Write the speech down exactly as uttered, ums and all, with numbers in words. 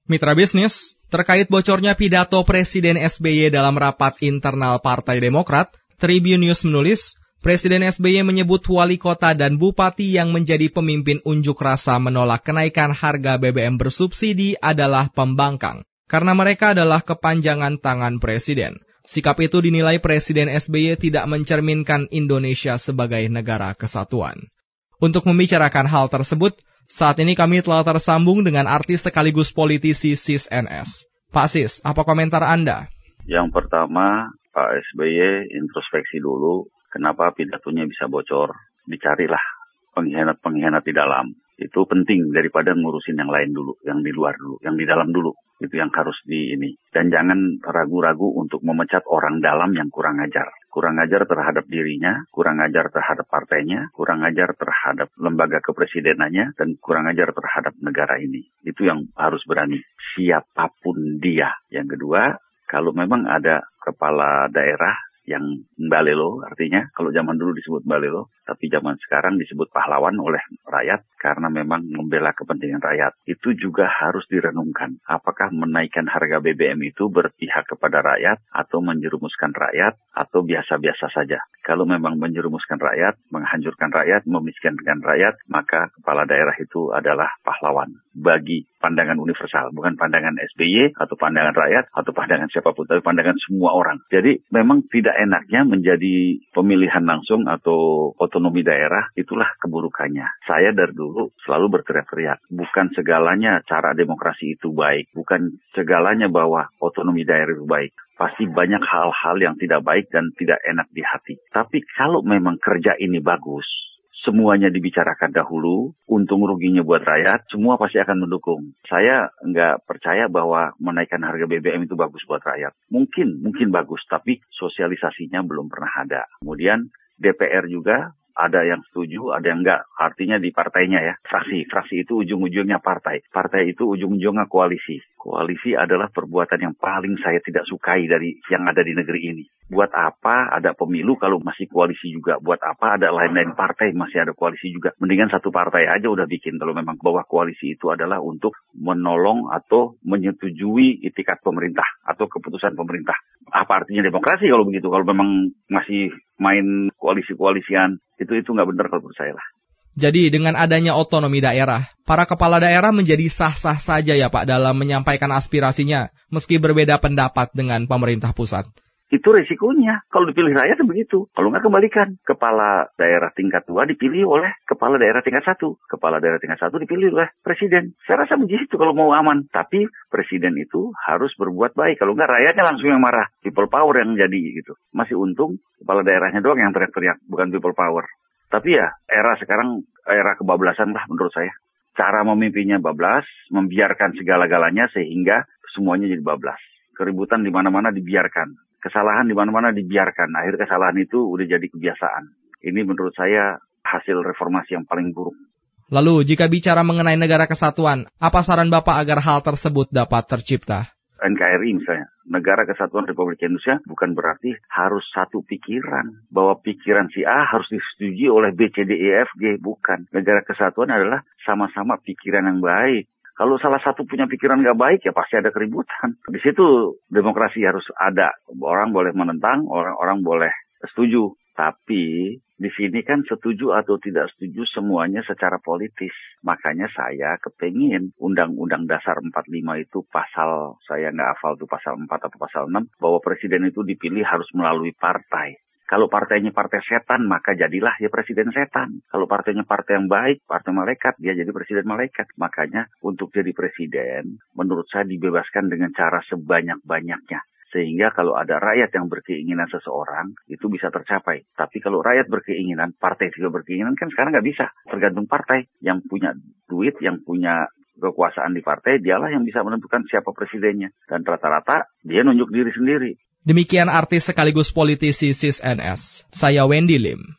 Mitra bisnis, terkait bocornya pidato Presiden S B Y dalam rapat internal Partai Demokrat, Tribun News menulis, Presiden S B Y menyebut wali kota dan bupati yang menjadi pemimpin unjuk rasa menolak kenaikan harga B B M bersubsidi adalah pembangkang, karena mereka adalah kepanjangan tangan Presiden. Sikap itu dinilai Presiden S B Y tidak mencerminkan Indonesia sebagai negara kesatuan. Untuk membicarakan hal tersebut, saat ini kami telah tersambung dengan artis sekaligus politisi Sis N S. Pak Sis, apa komentar Anda? Yang pertama, Pak S B Y introspeksi dulu, kenapa pidatonya bisa bocor. Dicarilah pengkhianat-pengkhianat di dalam. Itu penting daripada ngurusin yang lain dulu, yang di luar dulu, yang di dalam dulu. Itu yang harus di ini. Dan jangan ragu-ragu untuk memecat orang dalam yang kurang ajar. Kurang ajar terhadap dirinya, kurang ajar terhadap partainya, kurang ajar terhadap lembaga kepresidenannya, dan kurang ajar terhadap negara ini. Itu yang harus berani. Siapapun dia. Yang kedua, kalau memang ada kepala daerah yang mbalelo, artinya kalau zaman dulu disebut mbalelo, tapi zaman sekarang disebut pahlawan oleh rakyat karena memang membela kepentingan rakyat. Itu juga harus direnungkan. Apakah menaikkan harga B B M itu berpihak kepada rakyat atau menjerumuskan rakyat atau biasa-biasa saja. Kalau memang menjerumuskan rakyat, menghancurkan rakyat, memiskinkan rakyat, maka kepala daerah itu adalah pahlawan bagi pandangan universal, bukan pandangan S B Y atau pandangan rakyat atau pandangan siapapun, tapi pandangan semua orang. Jadi memang tidak enaknya menjadi pemilihan langsung atau otonomi daerah, itulah keburukannya. Saya dari dulu selalu berteriak-teriak, bukan segalanya cara demokrasi itu baik, bukan segalanya bahwa otonomi daerah itu baik. Pasti banyak hal-hal yang tidak baik dan tidak enak di hati. Tapi kalau memang kerja ini bagus, semuanya dibicarakan dahulu, untung ruginya buat rakyat, semua pasti akan mendukung. Saya nggak percaya bahwa menaikkan harga B B M itu bagus buat rakyat. Mungkin, mungkin bagus, tapi sosialisasinya belum pernah ada. Kemudian D P R juga ada yang setuju, ada yang enggak. Artinya di partainya ya, fraksi. Fraksi itu ujung-ujungnya partai. Partai itu ujung-ujungnya koalisi. Koalisi adalah perbuatan yang paling saya tidak sukai dari yang ada di negeri ini. Buat apa ada pemilu kalau masih koalisi juga? Buat apa ada lain-lain partai masih ada koalisi juga? Mendingan satu partai aja udah bikin kalau memang bahwa koalisi itu adalah untuk menolong atau menyetujui itikat pemerintah atau keputusan pemerintah. Apa artinya demokrasi kalau begitu? Kalau memang masih main koalisi-koalisian, itu itu nggak benar kalau menurut saya lah. Jadi dengan adanya otonomi daerah, para kepala daerah menjadi sah-sah saja ya Pak dalam menyampaikan aspirasinya, meski berbeda pendapat dengan pemerintah pusat. Itu resikonya. Kalau dipilih rakyat begitu. Kalau nggak kembalikan. Kepala daerah tingkat dua dipilih oleh kepala daerah tingkat satu. Kepala daerah tingkat satu dipilih oleh presiden. Saya rasa begitu kalau mau aman. Tapi presiden itu harus berbuat baik. Kalau nggak rakyatnya langsung yang marah. People power yang jadi gitu. Masih untung kepala daerahnya doang yang teriak-teriak. Bukan people power. Tapi ya era sekarang era kebablasan lah menurut saya. Cara memimpinnya bablas. Membiarkan segala-galanya sehingga semuanya jadi bablas. Keributan di mana-mana dibiarkan. Kesalahan di mana-mana dibiarkan. Akhir kesalahan itu udah jadi kebiasaan. Ini menurut saya hasil reformasi yang paling buruk. Lalu, jika bicara mengenai negara kesatuan, apa saran Bapak agar hal tersebut dapat tercipta? N K R I misalnya, Negara Kesatuan Republik Indonesia bukan berarti harus satu pikiran. Bahwa pikiran si A harus disetujui oleh B, C, D, E, F, G. Bukan. Negara Kesatuan adalah sama-sama pikiran yang baik. Kalau salah satu punya pikiran nggak baik, ya pasti ada keributan. Di situ demokrasi harus ada. Orang boleh menentang, orang-orang boleh setuju. Tapi di sini kan setuju atau tidak setuju semuanya secara politis. Makanya saya kepengin Undang-Undang Dasar empat puluh lima itu pasal, saya nggak hafal itu pasal empat atau pasal enam, bahwa presiden itu dipilih harus melalui partai. Kalau partainya partai setan, maka jadilah ya presiden setan. Kalau partainya partai yang baik, partai malaikat, dia jadi presiden malaikat. Makanya untuk jadi presiden, menurut saya dibebaskan dengan cara sebanyak-banyaknya. Sehingga kalau ada rakyat yang berkeinginan seseorang, itu bisa tercapai. Tapi kalau rakyat berkeinginan, partai juga berkeinginan, kan sekarang nggak bisa. Tergantung partai yang punya duit, yang punya kekuasaan di partai, dialah yang bisa menentukan siapa presidennya. Dan rata-rata dia nunjuk diri sendiri. Demikian artis sekaligus politisi Sis N S. Saya Wendy Lim.